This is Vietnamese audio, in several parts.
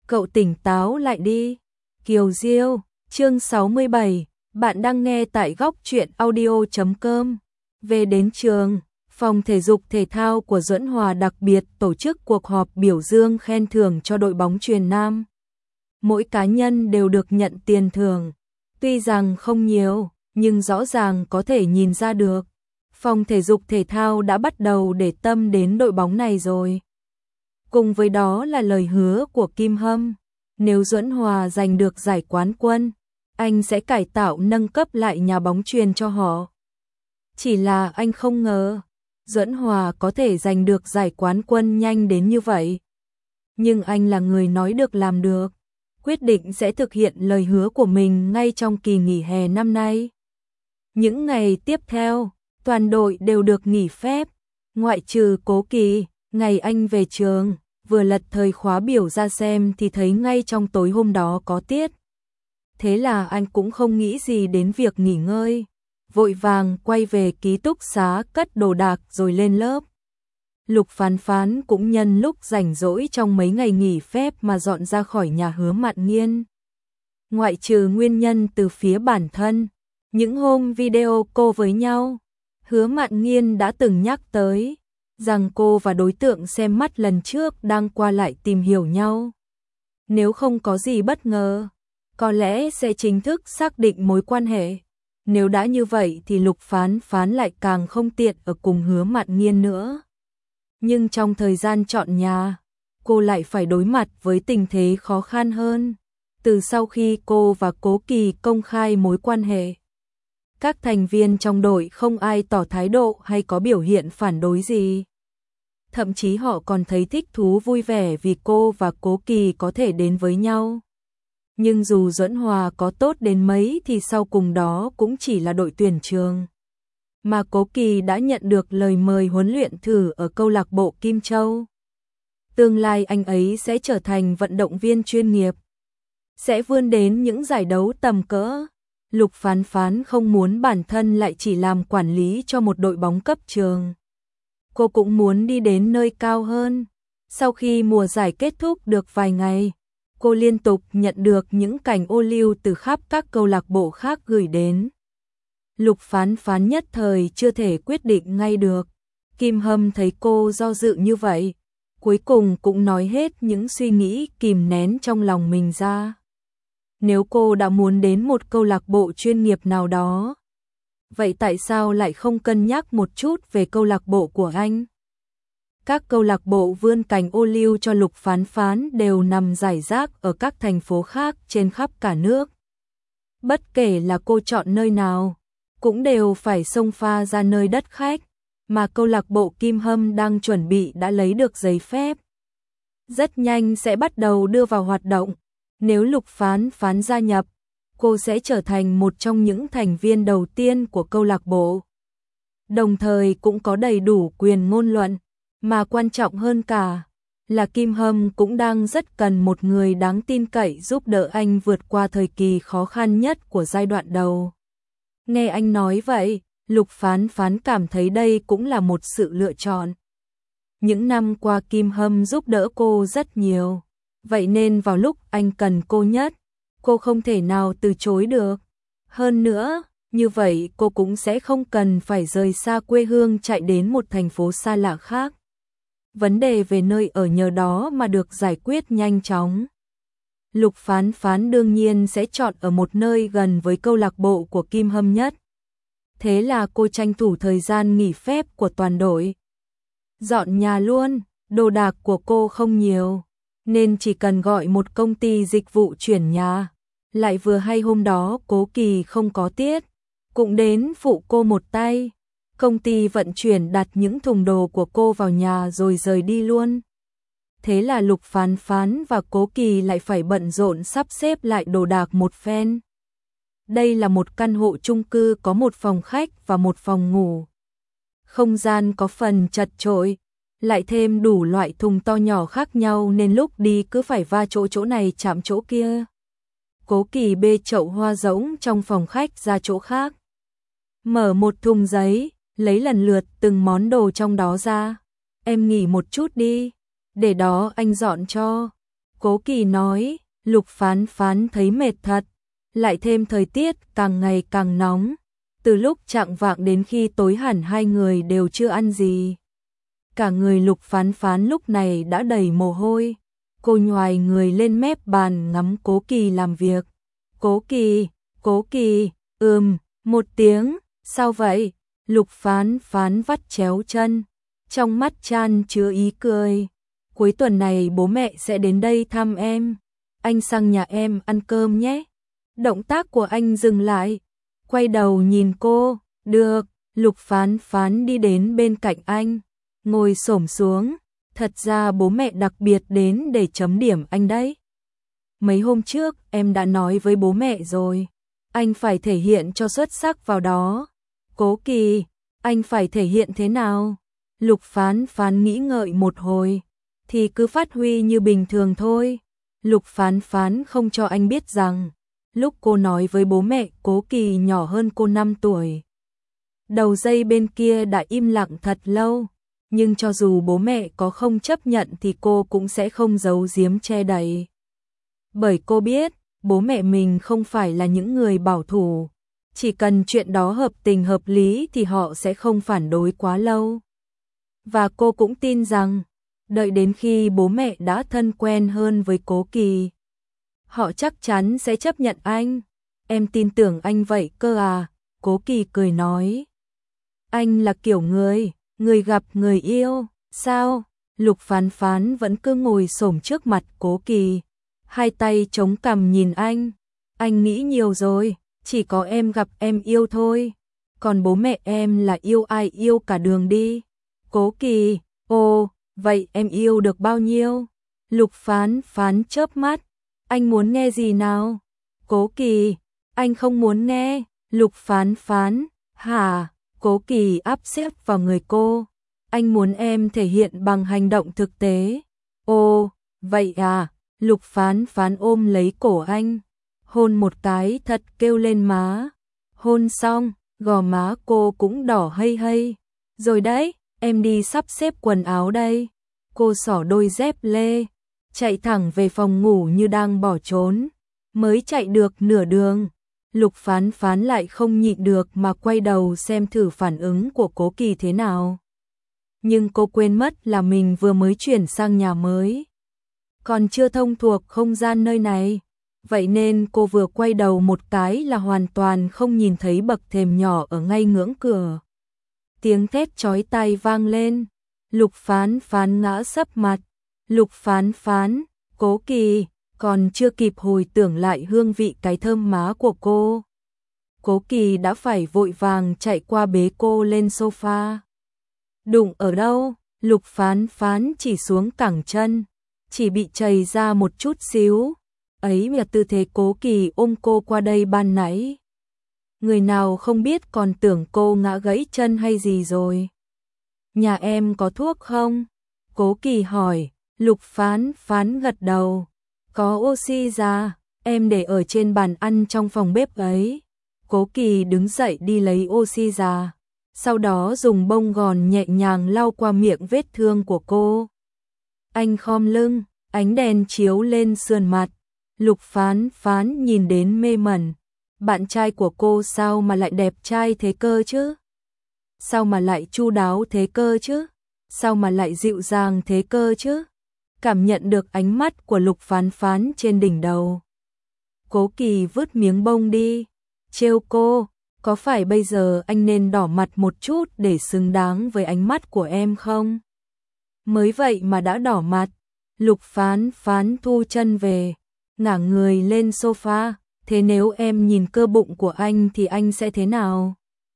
cậu tỉnh táo lại đi. Kiều Diêu, chương 67, bạn đang nghe tại góc truyện audio.com. Về đến trường, phòng thể dục thể thao của Duẫn Hòa đặc biệt tổ chức cuộc họp biểu dương khen thưởng cho đội bóng chuyền nam. Mỗi cá nhân đều được nhận tiền thưởng, tuy rằng không nhiều, nhưng rõ ràng có thể nhìn ra được. Phòng thể dục thể thao đã bắt đầu để tâm đến đội bóng này rồi. Cùng với đó là lời hứa của Kim Hâm, nếu Duẫn Hòa giành được giải quán quân, anh sẽ cải tạo nâng cấp lại nhà bóng chuyền cho họ. Chỉ là anh không ngờ, Duẫn Hòa có thể giành được giải quán quân nhanh đến như vậy. Nhưng anh là người nói được làm được, quyết định sẽ thực hiện lời hứa của mình ngay trong kỳ nghỉ hè năm nay. Những ngày tiếp theo, toàn đội đều được nghỉ phép, ngoại trừ Cố Kỳ. Ngày anh về trường, vừa lật thời khóa biểu ra xem thì thấy ngay trong tối hôm đó có tiết. Thế là anh cũng không nghĩ gì đến việc nghỉ ngơi, vội vàng quay về ký túc xá cất đồ đạc rồi lên lớp. Lục Phán Phán cũng nhân lúc rảnh rỗi trong mấy ngày nghỉ phép mà dọn ra khỏi nhà Hứa Mạn Nghiên. Ngoại trừ nguyên nhân từ phía bản thân, những hôm video cô với nhau, Hứa Mạn Nghiên đã từng nhắc tới rằng cô và đối tượng xem mắt lần trước đang qua lại tìm hiểu nhau. Nếu không có gì bất ngờ, có lẽ sẽ chính thức xác định mối quan hệ. Nếu đã như vậy thì Lục Phán Phán lại càng không tiện ở cùng Hứa Mạn Nghiên nữa. Nhưng trong thời gian chọn nhà, cô lại phải đối mặt với tình thế khó khăn hơn. Từ sau khi cô và Cố Kỳ công khai mối quan hệ, các thành viên trong đội không ai tỏ thái độ hay có biểu hiện phản đối gì. Thậm chí họ còn thấy thích thú vui vẻ vì cô và Cố Kỳ có thể đến với nhau. Nhưng dù Duẫn Hòa có tốt đến mấy thì sau cùng đó cũng chỉ là đội tuyển trường. Mà Cố Kỳ đã nhận được lời mời huấn luyện thử ở câu lạc bộ Kim Châu. Tương lai anh ấy sẽ trở thành vận động viên chuyên nghiệp, sẽ vươn đến những giải đấu tầm cỡ. Lục Phán Phán không muốn bản thân lại chỉ làm quản lý cho một đội bóng cấp trường. Cô cũng muốn đi đến nơi cao hơn. Sau khi mùa giải kết thúc được vài ngày, cô liên tục nhận được những cảnh ô liu từ khắp các câu lạc bộ khác gửi đến. Lục Phán Phán nhất thời chưa thể quyết định ngay được. Kim Hâm thấy cô do dự như vậy, cuối cùng cũng nói hết những suy nghĩ kìm nén trong lòng mình ra. Nếu cô đã muốn đến một câu lạc bộ chuyên nghiệp nào đó, vậy tại sao lại không cân nhắc một chút về câu lạc bộ của anh? Các câu lạc bộ vươn cành ô liu cho Lục Phán Phán đều nằm rải rác ở các thành phố khác trên khắp cả nước. Bất kể là cô chọn nơi nào, cũng đều phải xông pha ra nơi đất khách, mà câu lạc bộ Kim Hâm đang chuẩn bị đã lấy được giấy phép. Rất nhanh sẽ bắt đầu đưa vào hoạt động. Nếu Lục Phán Phán gia nhập, cô sẽ trở thành một trong những thành viên đầu tiên của câu lạc bộ. Đồng thời cũng có đầy đủ quyền ngôn luận, mà quan trọng hơn cả là Kim Hâm cũng đang rất cần một người đáng tin cậy giúp đỡ anh vượt qua thời kỳ khó khăn nhất của giai đoạn đầu. Nghe anh nói vậy, Lục Phán Phán cảm thấy đây cũng là một sự lựa chọn. Những năm qua Kim Hâm giúp đỡ cô rất nhiều, vậy nên vào lúc anh cần cô nhất, cô không thể nào từ chối được. Hơn nữa, như vậy cô cũng sẽ không cần phải rời xa quê hương chạy đến một thành phố xa lạ khác. Vấn đề về nơi ở nhờ đó mà được giải quyết nhanh chóng. Lục Phán Phán đương nhiên sẽ chọn ở một nơi gần với câu lạc bộ của Kim Hâm nhất. Thế là cô tranh thủ thời gian nghỉ phép của toàn đội, dọn nhà luôn. Đồ đạc của cô không nhiều, nên chỉ cần gọi một công ty dịch vụ chuyển nhà. Lại vừa hay hôm đó Cố Kỳ không có tiết, cũng đến phụ cô một tay. Công ty vận chuyển đặt những thùng đồ của cô vào nhà rồi rời đi luôn. Thế là Lục Phán Phán và Cố Kỳ lại phải bận rộn sắp xếp lại đồ đạc một phen. Đây là một căn hộ chung cư có một phòng khách và một phòng ngủ. Không gian có phần chật chội, lại thêm đủ loại thùng to nhỏ khác nhau nên lúc đi cứ phải va chỗ này chạm chỗ kia. Cố Kỳ bê chậu hoa rỗng trong phòng khách ra chỗ khác, mở một thùng giấy, lấy lần lượt từng món đồ trong đó ra. Em nghỉ một chút đi, để đó anh dọn cho. Cố Kỳ nói, Lục Phán Phán thấy mệt thật, lại thêm thời tiết càng ngày càng nóng, từ lúc chạng vạng đến khi tối hẳn hai người đều chưa ăn gì. Cả người Lục Phán Phán lúc này đã đầy mồ hôi, cô nhoài người lên mép bàn ngắm Cố Kỳ làm việc. Cố Kỳ, một tiếng, sao vậy? Lục Phán Phán vắt chéo chân, trong mắt chan chứa ý cười. Cuối tuần này bố mẹ sẽ đến đây thăm em, anh sang nhà em ăn cơm nhé. Động tác của anh dừng lại, quay đầu nhìn cô, được. Lục Phán Phán đi đến bên cạnh anh, ngồi xổm xuống, thật ra bố mẹ đặc biệt đến để chấm điểm anh đấy. Mấy hôm trước em đã nói với bố mẹ rồi, anh phải thể hiện cho xuất sắc vào đó. Cố Kỳ, anh phải thể hiện thế nào? Lục Phán Phán nghĩ ngợi một hồi, thì cứ phát huy như bình thường thôi. Lục Phán Phán không cho anh biết rằng, lúc cô nói với bố mẹ Cố Kỳ nhỏ hơn cô 5 tuổi. Đầu dây bên kia đã im lặng thật lâu, nhưng cho dù bố mẹ có không chấp nhận thì cô cũng sẽ không giấu giếm che đậy. Bởi cô biết, bố mẹ mình không phải là những người bảo thủ, chỉ cần chuyện đó hợp tình hợp lý thì họ sẽ không phản đối quá lâu. Và cô cũng tin rằng, đợi đến khi bố mẹ đã thân quen hơn với Cố Kỳ, họ chắc chắn sẽ chấp nhận anh. Em tin tưởng anh vậy cơ à? Cố Kỳ cười nói. Anh là kiểu người gặp người yêu, sao? Lục Phán Phán vẫn cứ ngồi xổm trước mặt Cố Kỳ, hai tay chống cằm nhìn anh. Anh nghĩ nhiều rồi, chỉ có em gặp em yêu thôi, còn bố mẹ em là yêu ai yêu cả đường đi. Cố Kỳ, ồ, vậy em yêu được bao nhiêu? Lục Phán Phán chớp mắt, anh muốn nghe gì nào? Cố Kỳ, anh không muốn nghe. Lục Phán Phán, hả? Cố Kỳ áp xếp vào người cô, anh muốn em thể hiện bằng hành động thực tế. Ồ, vậy à? Lục Phán Phán ôm lấy cổ anh, hôn một cái thật kêu lên má. Hôn xong, gò má cô cũng đỏ hây hây. Rồi đấy, em đi sắp xếp quần áo đây. Cô xỏ đôi dép lê, chạy thẳng về phòng ngủ như đang bỏ trốn. Mới chạy được nửa đường, Lục Phán Phán lại không nhịn được mà quay đầu xem thử phản ứng của Cố Kỳ thế nào. Nhưng cô quên mất là mình vừa mới chuyển sang nhà mới, còn chưa thông thuộc không gian nơi này. Vậy nên cô vừa quay đầu một cái là hoàn toàn không nhìn thấy bậc thềm nhỏ ở ngay ngưỡng cửa. Tiếng thét chói tai vang lên, Lục Phán Phán ngã sấp mặt. Lục Phán Phán, Cố Kỳ, còn chưa kịp hồi tưởng lại hương vị cái thơm má của cô, Cố Kỳ đã phải vội vàng chạy qua bế cô lên sofa. Đụng ở đâu? Lục Phán Phán chỉ xuống cẳng chân, chỉ bị chày ra một chút xíu. Ấy là tư thế Cố Kỳ ôm cô qua đây ban nãy. Người nào không biết còn tưởng cô ngã gãy chân hay gì rồi. Nhà em có thuốc không? Cố Kỳ hỏi. Lục Phán Phán gật đầu. Có oxy ra, em để ở trên bàn ăn trong phòng bếp ấy. Cố Kỳ đứng dậy đi lấy oxy ra, sau đó dùng bông gòn nhẹ nhàng lau qua miệng vết thương của cô. Anh khom lưng, ánh đèn chiếu lên sườn mặt. Lục Phán Phán nhìn đến mê mẩn. Bạn trai của cô sao mà lại đẹp trai thế cơ chứ? Sao mà lại chu đáo thế cơ chứ? Sao mà lại dịu dàng thế cơ chứ? Cảm nhận được ánh mắt của Lục Phán Phán trên đỉnh đầu, Cố Kỳ vứt miếng bông đi, trêu cô, có phải bây giờ anh nên đỏ mặt một chút để xứng đáng với ánh mắt của em không? Mới vậy mà đã đỏ mặt. Lục Phán Phán thu chân về, ngả người lên sofa, thế nếu em nhìn cơ bụng của anh thì anh sẽ thế nào?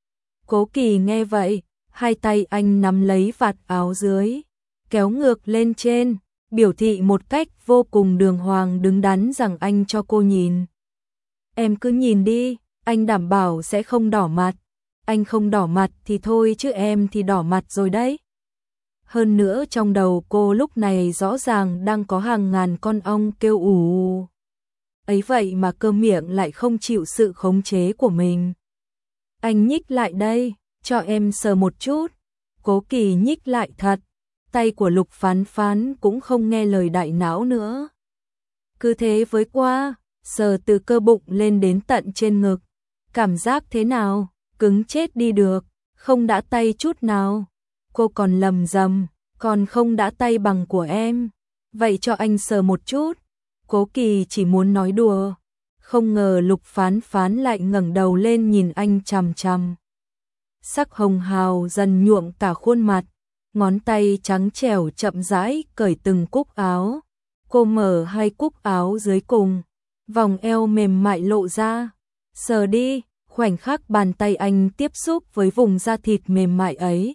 Cố Kỳ nghe vậy, hai tay anh nắm lấy vạt áo dưới, kéo ngược lên trên, biểu thị một cách vô cùng đường hoàng đứng đắn rằng anh cho cô nhìn. Em cứ nhìn đi, anh đảm bảo sẽ không đỏ mặt. Anh không đỏ mặt thì thôi chứ em thì đỏ mặt rồi đấy. Hơn nữa trong đầu cô lúc này rõ ràng đang có hàng ngàn con ong kêu ù. Ấy vậy mà cơ miệng lại không chịu sự khống chế của mình. Anh nhích lại đây, cho em sờ một chút. Cố Kỳ nhích lại thật. Tay của Lục Phán Phán cũng không nghe lời đại não nữa. cứ thế với qua, sờ từ cơ bụng lên đến tận trên ngực. Cảm giác thế nào? Cứng chết đi được, không đã tay chút nào. Cô còn lầm rầm, còn không đã tay bằng của em. Vậy cho anh sờ một chút. Cố Kỳ chỉ muốn nói đùa, không ngờ Lục Phán Phán lại ngẩng đầu lên nhìn anh chằm chằm. Sắc hồng hào dần nhuộm cả khuôn mặt, ngón tay trắng trẻo chậm rãi cởi từng cúc áo. Cô mở hai cúc áo dưới cùng, vòng eo mềm mại lộ ra. Sờ đi, khoảnh khắc bàn tay anh tiếp xúc với vùng da thịt mềm mại ấy.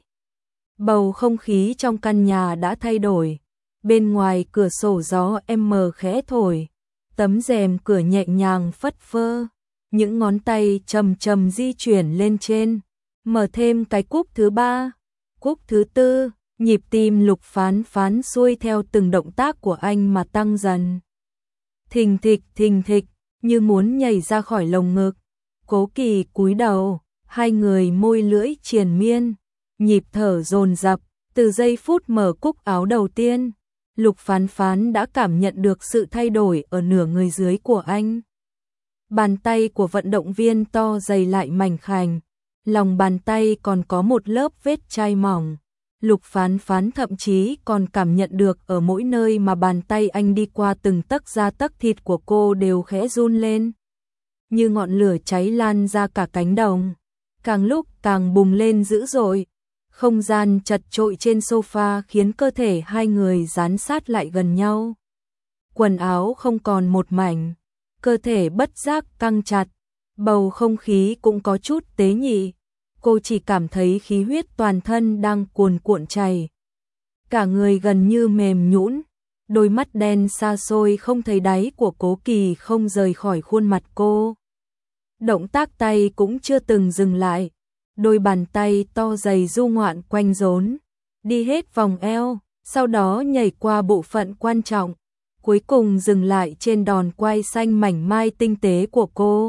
Bầu không khí trong căn nhà đã thay đổi. Bên ngoài cửa sổ gió mờ khẽ thổi, tấm rèm cửa nhẹ nhàng phất phơ, những ngón tay chậm chậm di chuyển lên trên, mở thêm cái cúc thứ ba, cúc thứ tư, nhịp tim Lục Phán Phán xuôi theo từng động tác của anh mà tăng dần. Thình thịch, như muốn nhảy ra khỏi lồng ngực. Cố Kỳ cúi đầu, hai người môi lưỡi triền miên, nhịp thở dồn dập, từ giây phút mở cúc áo đầu tiên. Lục Phán Phán đã cảm nhận được sự thay đổi ở nửa người dưới của anh. Bàn tay của vận động viên to dày lại mảnh khảnh, lòng bàn tay còn có một lớp vết chai mỏng. Lục Phán Phán thậm chí còn cảm nhận được ở mỗi nơi mà bàn tay anh đi qua từng tấc da tấc thịt của cô đều khẽ run lên. Như ngọn lửa cháy lan ra cả cánh đồng, càng lúc càng bùng lên dữ dội. Không gian chật chội trên sofa khiến cơ thể hai người dán sát lại gần nhau. Quần áo không còn một mảnh, cơ thể bất giác căng chặt, bầu không khí cũng có chút tế nhị. Cô chỉ cảm thấy khí huyết toàn thân đang cuồn cuộn chảy. Cả người gần như mềm nhũn, đôi mắt đen xa xôi không thấy đáy của Cố Kỳ không rời khỏi khuôn mặt cô. Động tác tay cũng chưa từng dừng lại. Đôi bàn tay to dày du ngoạn quanh rốn, đi hết vòng eo, sau đó nhảy qua bộ phận quan trọng, cuối cùng dừng lại trên đòn quai xanh mảnh mai tinh tế của cô.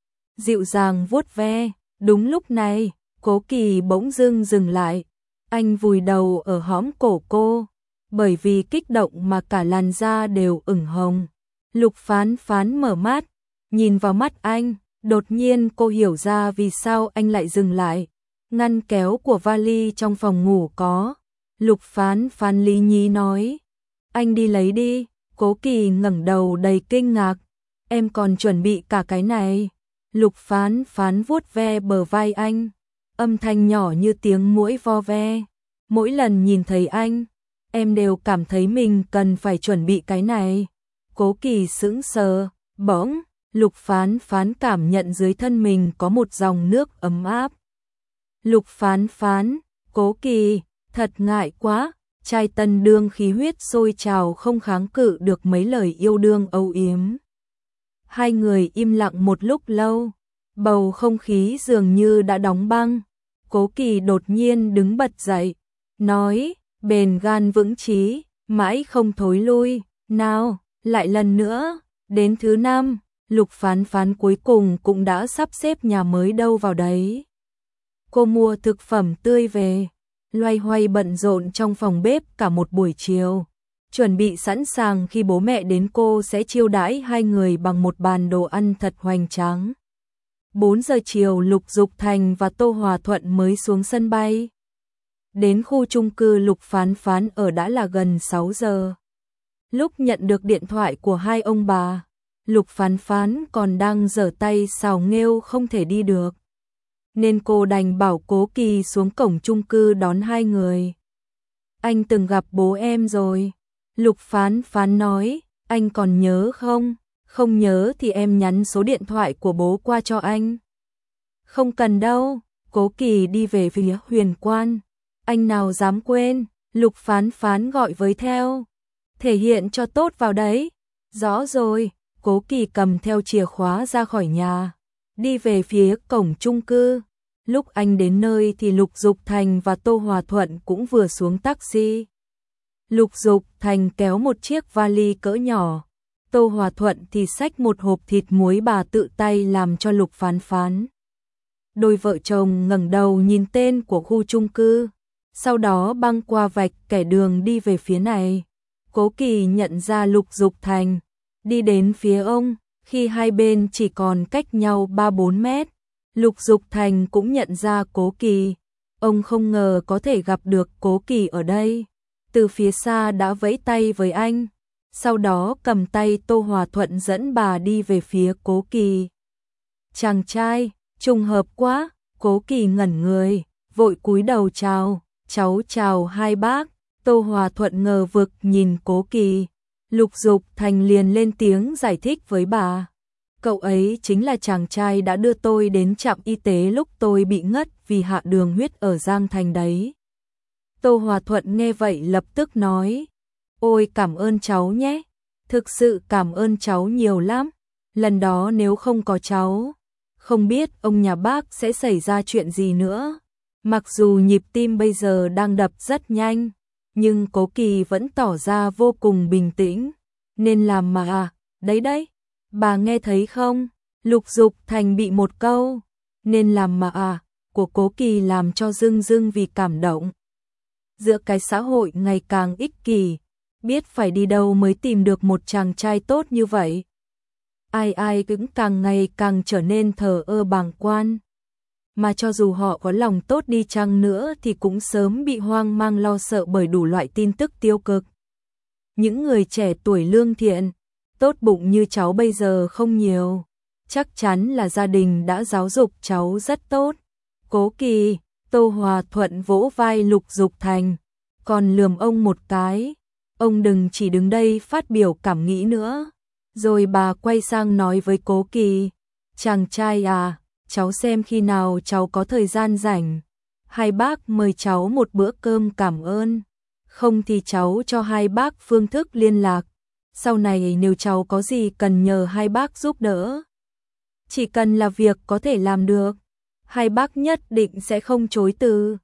Dịu dàng vuốt ve, đúng lúc này, Cố Kỳ bỗng dưng dừng lại, anh vùi đầu ở hõm cổ cô, bởi vì kích động mà cả làn da đều ửng hồng. Lục Phán Phán mở mắt, nhìn vào mắt anh. Đột nhiên cô hiểu ra vì sao anh lại dừng lại. Ngăn kéo của vali trong phòng ngủ có. Lục Phán Phán lý nhí nói. Anh đi lấy đi. Cố Kỳ ngẩng đầu đầy kinh ngạc. Em còn chuẩn bị cả cái này. Lục Phán Phán vuốt ve bờ vai anh. Âm thanh nhỏ như tiếng muỗi vo ve. Mỗi lần nhìn thấy anh, em đều cảm thấy mình cần phải chuẩn bị cái này. Cố Kỳ sững sờ, bỗng. Lục Phán Phán cảm nhận dưới thân mình có một dòng nước ấm áp. Lục Phán Phán, Cố Kỳ, thật ngại quá, trai tân đương khí huyết sôi trào không kháng cự được mấy lời yêu đương âu yếm. Hai người im lặng một lúc lâu, bầu không khí dường như đã đóng băng. Cố Kỳ đột nhiên đứng bật dậy, nói, bền gan vững chí, mãi không thối lui, nào, lại lần nữa, đến thứ 5. Lục Phán Phán cuối cùng cũng đã sắp xếp nhà mới đâu vào đấy. Cô mua thực phẩm tươi về, loay hoay bận rộn trong phòng bếp cả một buổi chiều, chuẩn bị sẵn sàng khi bố mẹ đến cô sẽ chiêu đãi hai người bằng một bàn đồ ăn thật hoành tráng. 4 giờ chiều Lục Dục Thành và Tô Hòa Thuận mới xuống sân bay. Đến khu chung cư Lục Phán Phán ở đã là gần 6 giờ. Lúc nhận được điện thoại của hai ông bà, Lục Phán Phán còn đang giở tay xào nghêu không thể đi được. Nên cô đành bảo Cố Kỳ xuống cổng chung cư đón hai người. Anh từng gặp bố em rồi. Lục Phán Phán nói, anh còn nhớ không? Không nhớ thì em nhắn số điện thoại của bố qua cho anh. Không cần đâu. Cố Kỳ đi về phía Huyền Quan. Anh nào dám quên, Lục Phán Phán gọi với theo. Thể hiện cho tốt vào đấy. Rõ rồi. Cố Kỳ cầm theo chìa khóa ra khỏi nhà, đi về phía cổng chung cư. Lúc anh đến nơi thì Lục Dục Thành và Tô Hòa Thuận cũng vừa xuống taxi. Lục Dục Thành kéo một chiếc vali cỡ nhỏ, Tô Hòa Thuận thì xách một hộp thịt muối bà tự tay làm cho Lục Phán Phán. Đôi vợ chồng ngẩng đầu nhìn tên của khu chung cư, sau đó băng qua vạch kẻ đường đi về phía này. Cố Kỳ nhận ra Lục Dục Thành, đi đến phía ông, khi hai bên chỉ còn cách nhau 3-4 mét. Lục Dục Thành cũng nhận ra Cố Kỳ. Ông không ngờ có thể gặp được Cố Kỳ ở đây. Từ phía xa đã vẫy tay với anh. Sau đó cầm tay Tô Hòa Thuận dẫn bà đi về phía Cố Kỳ. Chàng trai, trùng hợp quá. Cố Kỳ ngẩn người, vội cúi đầu chào. Cháu chào hai bác. Tô Hòa Thuận ngờ vực nhìn Cố Kỳ. Lục Dục Thành liền lên tiếng giải thích với bà. Cậu ấy chính là chàng trai đã đưa tôi đến trạm y tế lúc tôi bị ngất vì hạ đường huyết ở Giang Thành đấy. Tô Hòa Thuận nghe vậy lập tức nói. Ôi cảm ơn cháu nhé. Thực sự cảm ơn cháu nhiều lắm. Lần đó nếu không có cháu, không biết ông nhà bác sẽ xảy ra chuyện gì nữa. Mặc dù nhịp tim bây giờ đang đập rất nhanh, nhưng Cố Kỳ vẫn tỏ ra vô cùng bình tĩnh. Nên làm mà đấy đấy. Bà nghe thấy không? Lục Dục Thành bị một câu nên làm mà của Cố Kỳ làm cho rưng rưng vì cảm động. Giữa cái xã hội ngày càng ích kỷ, biết phải đi đâu mới tìm được một chàng trai tốt như vậy. Ai ai cũng càng ngày càng trở nên thờ ơ bàng quan. Mà cho dù họ có lòng tốt đi chăng nữa thì cũng sớm bị hoang mang lo sợ bởi đủ loại tin tức tiêu cực. Những người trẻ tuổi lương thiện, tốt bụng như cháu bây giờ không nhiều. Chắc chắn là gia đình đã giáo dục cháu rất tốt. Cố Kỳ, Tô Hòa Thuận vỗ vai Lục Dục Thành, còn lườm ông một cái. Ông đừng chỉ đứng đây phát biểu cảm nghĩ nữa. Rồi bà quay sang nói với Cố Kỳ. Chàng trai à, cháu xem khi nào cháu có thời gian rảnh. Hai bác mời cháu một bữa cơm cảm ơn. Không thì cháu cho hai bác phương thức liên lạc. Sau này nếu cháu có gì cần nhờ hai bác giúp đỡ, chỉ cần là việc có thể làm được, hai bác nhất định sẽ không chối từ.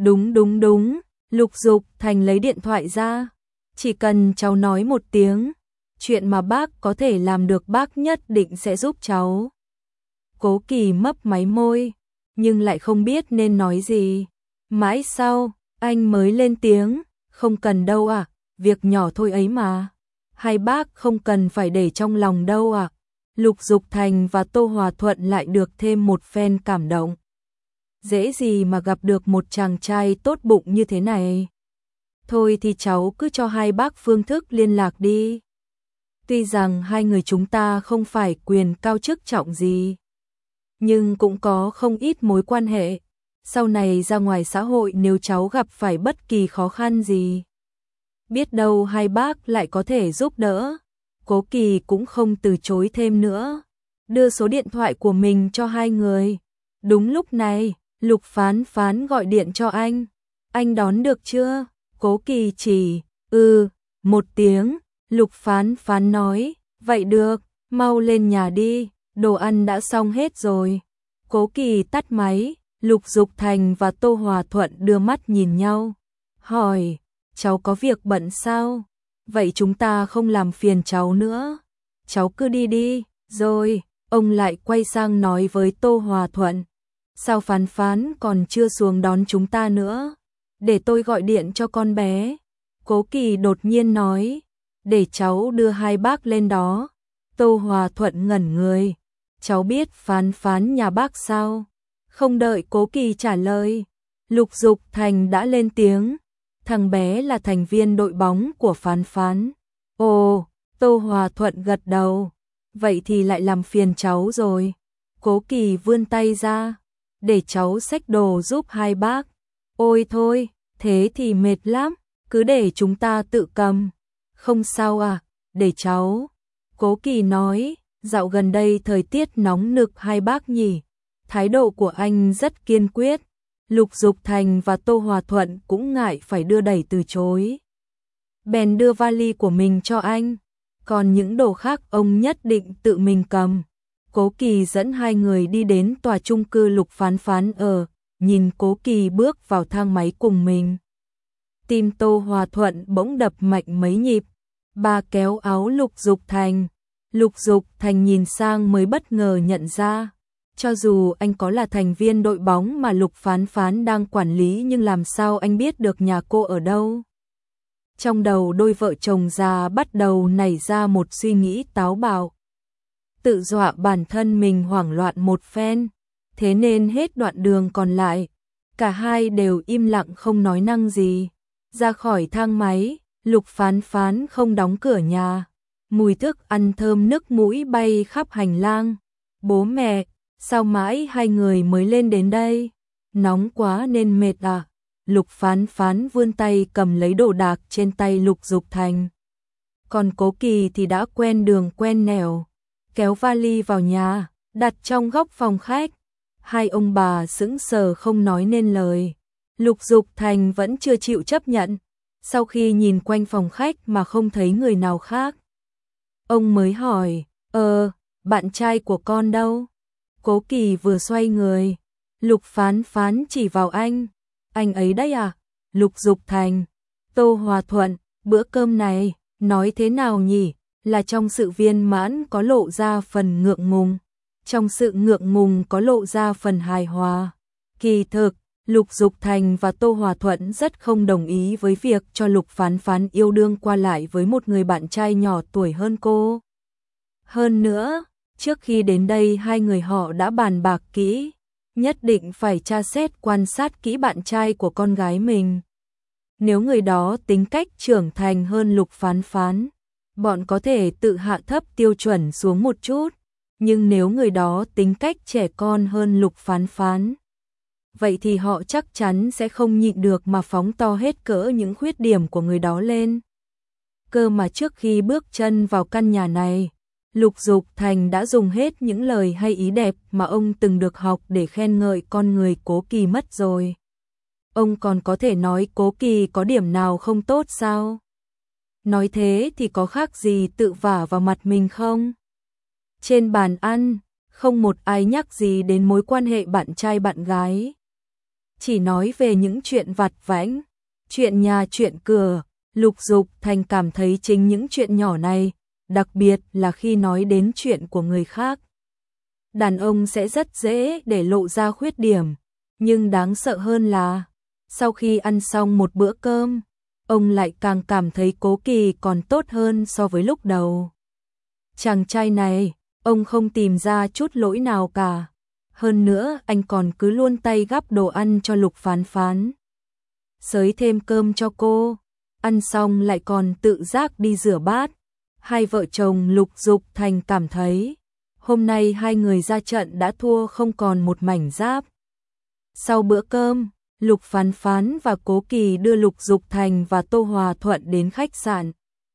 Đúng. Lục Dục Thành lấy điện thoại ra. Chỉ cần cháu nói một tiếng, chuyện mà bác có thể làm được bác nhất định sẽ giúp cháu. Cố Kỳ mấp máy môi, nhưng lại không biết nên nói gì. Mãi sau, anh mới lên tiếng. Không cần đâu ạ, việc nhỏ thôi ấy mà. Hai bác không cần phải để trong lòng đâu ạ. Lục Dục Thành và Tô Hòa Thuận lại được thêm một phen cảm động. Dễ gì mà gặp được một chàng trai tốt bụng như thế này. Thôi thì cháu cứ cho hai bác phương thức liên lạc đi. Tuy rằng hai người chúng ta không phải quyền cao chức trọng gì, nhưng cũng có không ít mối quan hệ. Sau này ra ngoài xã hội nếu cháu gặp phải bất kỳ khó khăn gì, biết đâu hai bác lại có thể giúp đỡ. Cố Kỳ cũng không từ chối thêm nữa, đưa số điện thoại của mình cho hai người. Đúng lúc này, Lục Phán Phán gọi điện cho anh. Anh đón được chưa? Cố Kỳ chỉ, một tiếng. Lục Phán Phán nói, vậy được, mau lên nhà đi, đồ ăn đã xong hết rồi. Cố Kỳ tắt máy, Lục Dục Thành và Tô Hòa Thuận đưa mắt nhìn nhau. Hỏi, cháu có việc bận sao? Vậy chúng ta không làm phiền cháu nữa. Cháu cứ đi đi, rồi, ông lại quay sang nói với Tô Hòa Thuận. Sao Phán Phán còn chưa xuống đón chúng ta nữa? Để tôi gọi điện cho con bé. Cố Kỳ đột nhiên nói, để cháu đưa hai bác lên đó. Tô Hòa Thuận ngẩn người. Cháu biết Phán Phán nhà bác sao? Không đợi Cố Kỳ trả lời, Lục Dục Thành đã lên tiếng. Thằng bé là thành viên đội bóng của Phán Phán. Ồ, Tô Hòa Thuận gật đầu. Vậy thì lại làm phiền cháu rồi. Cố Kỳ vươn tay ra, để cháu xách đồ giúp hai bác. Ôi thôi, thế thì mệt lắm, cứ để chúng ta tự cầm. Không sao à, để cháu. Cố Kỳ nói, dạo gần đây thời tiết nóng nực hai bác nhỉ. Thái độ của anh rất kiên quyết. Lục Dục Thành và Tô Hòa Thuận cũng ngại phải đưa đẩy từ chối. Bèn đưa vali của mình cho anh, còn những đồ khác ông nhất định tự mình cầm. Cố Kỳ dẫn hai người đi đến tòa chung cư Lục Phán Phán ở, nhìn Cố Kỳ bước vào thang máy cùng mình. Tim Tô Hòa Thuận bỗng đập mạnh mấy nhịp. Bà kéo áo Lục Dục Thành. Lục Dục Thành nhìn sang mới bất ngờ nhận ra. Cho dù anh có là thành viên đội bóng mà Lục Phán Phán đang quản lý nhưng làm sao anh biết được nhà cô ở đâu? Trong đầu đôi vợ chồng già bắt đầu nảy ra một suy nghĩ táo bạo. Tự dọa bản thân mình hoảng loạn một phen. Thế nên hết đoạn đường còn lại, cả hai đều im lặng không nói năng gì. Ra khỏi thang máy, Lục Phán Phán không đóng cửa nhà. Mùi thức ăn thơm nức mũi bay khắp hành lang. Bố mẹ, sao mãi hai người mới lên đến đây? Nóng quá nên mệt à? Lục Phán Phán vươn tay cầm lấy đồ đạc trên tay Lục Dục Thành. Còn Cố Kỳ thì đã quen đường quen nẻo, kéo vali vào nhà, đặt trong góc phòng khách. Hai ông bà sững sờ không nói nên lời. Lục Dục Thành vẫn chưa chịu chấp nhận. Sau khi nhìn quanh phòng khách mà không thấy người nào khác, ông mới hỏi, bạn trai của con đâu? Cố Kỳ vừa xoay người, Lục Phán Phán chỉ vào anh ấy đấy à? Lục Dục Thành, Tô Hòa Thuận, bữa cơm này, nói thế nào nhỉ? Là trong sự viên mãn có lộ ra phần ngượng ngùng, trong sự ngượng ngùng có lộ ra phần hài hòa. Kỳ thực, Lục Dục Thành và Tô Hòa Thuận rất không đồng ý với việc cho Lục Phán Phán yêu đương qua lại với một người bạn trai nhỏ tuổi hơn cô. Hơn nữa, trước khi đến đây hai người họ đã bàn bạc kỹ, nhất định phải tra xét quan sát kỹ bạn trai của con gái mình. Nếu người đó tính cách trưởng thành hơn Lục Phán Phán, bọn có thể tự hạ thấp tiêu chuẩn xuống một chút, nhưng nếu người đó tính cách trẻ con hơn Lục Phán Phán, vậy thì họ chắc chắn sẽ không nhịn được mà phóng to hết cỡ những khuyết điểm của người đó lên. Cơ mà trước khi bước chân vào căn nhà này, Lục Dục Thành đã dùng hết những lời hay ý đẹp mà ông từng được học để khen ngợi con người Cố Kỳ mất rồi. Ông còn có thể nói Cố Kỳ có điểm nào không tốt sao? Nói thế thì có khác gì tự vả vào mặt mình không? Trên bàn ăn, không một ai nhắc gì đến mối quan hệ bạn trai bạn gái. Chỉ nói về những chuyện vặt vãnh, chuyện nhà chuyện cửa. Lục Dục Thành cảm thấy chính những chuyện nhỏ này, đặc biệt là khi nói đến chuyện của người khác, đàn ông sẽ rất dễ để lộ ra khuyết điểm, nhưng đáng sợ hơn là sau khi ăn xong một bữa cơm, ông lại càng cảm thấy Cố Kỳ còn tốt hơn so với lúc đầu. Chàng trai này, ông không tìm ra chút lỗi nào cả. Hơn nữa anh còn cứ luôn tay gắp đồ ăn cho Lục Phán Phán, xới thêm cơm cho cô, ăn xong lại còn tự giác đi rửa bát. Hai vợ chồng Lục Dục Thành cảm thấy hôm nay hai người ra trận đã thua không còn một mảnh giáp. Sau bữa cơm, Lục Phán Phán và Cố Kỳ đưa Lục Dục Thành và Tô Hòa Thuận đến khách sạn.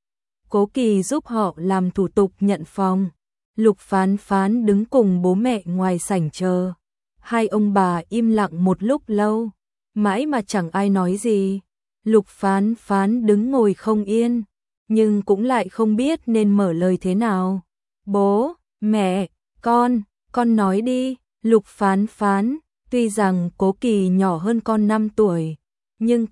Cố Kỳ giúp họ làm thủ tục nhận phòng. Lục Phán Phán đứng cùng bố mẹ ngoài sảnh chờ. Hai ông bà im lặng một lúc lâu, mãi mà chẳng ai nói gì. Lục Phán Phán đứng ngồi không yên, nhưng cũng lại không biết nên mở lời thế nào. Bố, mẹ, con nói đi. Lục Phán Phán, tuy rằng Cố Kỳ nhỏ hơn con 5 tuổi, nhưng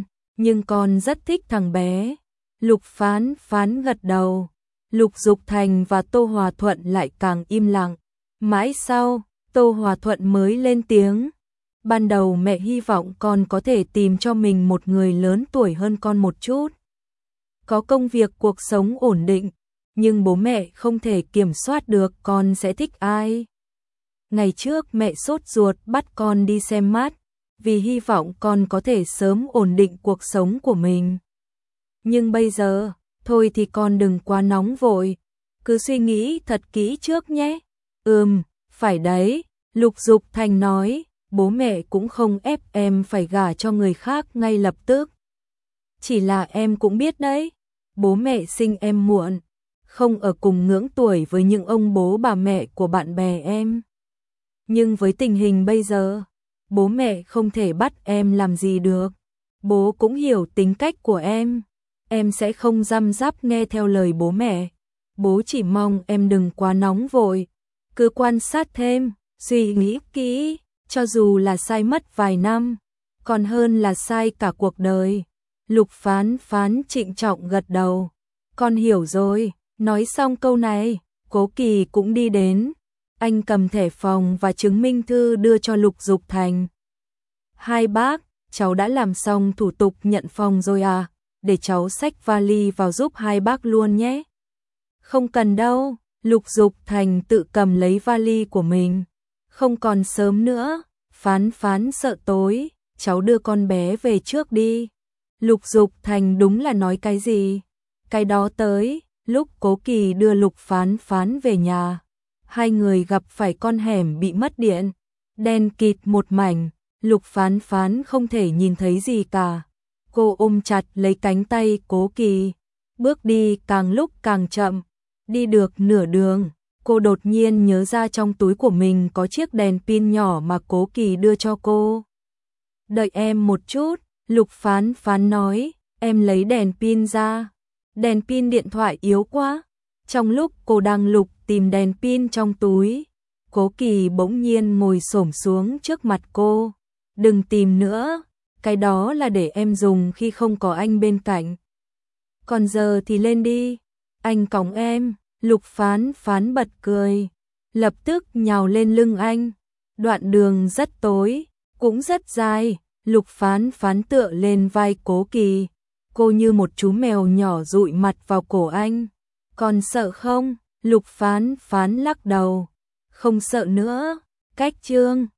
con rất thích thằng bé. Lục Phán Phán gật đầu. Lục Dục Thành và Tô Hòa Thuận lại càng im lặng. Mãi sau, Tô Hòa Thuận mới lên tiếng. Ban đầu mẹ hy vọng con có thể tìm cho mình một người lớn tuổi hơn con một chút, có công việc cuộc sống ổn định, nhưng bố mẹ không thể kiểm soát được con sẽ thích ai. Ngày trước mẹ sốt ruột bắt con đi xem mắt, vì hy vọng con có thể sớm ổn định cuộc sống của mình. Nhưng bây giờ, thôi thì con đừng quá nóng vội, cứ suy nghĩ thật kỹ trước nhé. Phải đấy, Lục Dục Thành nói, bố mẹ cũng không ép em phải gả cho người khác ngay lập tức. Chỉ là em cũng biết đấy, bố mẹ sinh em muộn, không ở cùng ngưỡng tuổi với những ông bố bà mẹ của bạn bè em. Nhưng với tình hình bây giờ, bố mẹ không thể bắt em làm gì được. Bố cũng hiểu tính cách của em sẽ không răm rắp nghe theo lời bố mẹ. Bố chỉ mong em đừng quá nóng vội, cứ quan sát thêm, suy nghĩ kỹ, cho dù là sai mất vài năm, còn hơn là sai cả cuộc đời. Lục Phán Phán trịnh trọng gật đầu. Con hiểu rồi. Nói xong câu này, Cố Kỳ cũng đi đến. Anh cầm thẻ phòng và chứng minh thư đưa cho Lục Dục Thành. Hai bác, cháu đã làm xong thủ tục nhận phòng rồi à? để cháu xách vali vào giúp hai bác luôn nhé. Không cần đâu, Lục Dục Thành tự cầm lấy vali của mình. Không còn sớm nữa, Phán Phán sợ tối, cháu đưa con bé về trước đi. Lục Dục Thành đúng là nói cái gì? Cái đó tới, lúc Cố Kỳ đưa Lục Phán Phán về nhà, hai người gặp phải con hẻm bị mất điện, đen kịt một mảnh, Lục Phán Phán không thể nhìn thấy gì cả. Cô ôm chặt lấy cánh tay Cố Kỳ, bước đi càng lúc càng chậm, đi được nửa đường, cô đột nhiên nhớ ra trong túi của mình có chiếc đèn pin nhỏ mà Cố Kỳ đưa cho cô. Đợi em một chút, Lục Phán Phán nói, em lấy đèn pin ra. Đèn pin điện thoại yếu quá. Trong lúc cô đang lục tìm đèn pin trong túi, Cố Kỳ bỗng nhiên ngồi xổm xuống trước mặt cô. Đừng tìm nữa, cái đó là để em dùng khi không có anh bên cạnh. Còn giờ thì lên đi, anh cõng em. Lục Phán Phán bật cười, lập tức nhào lên lưng anh. Đoạn đường rất tối, cũng rất dài, Lục Phán Phán tựa lên vai Cố Kỳ. Cô như một chú mèo nhỏ dụi mặt vào cổ anh. Còn sợ không? Lục Phán Phán lắc đầu. Không sợ nữa. Cách chương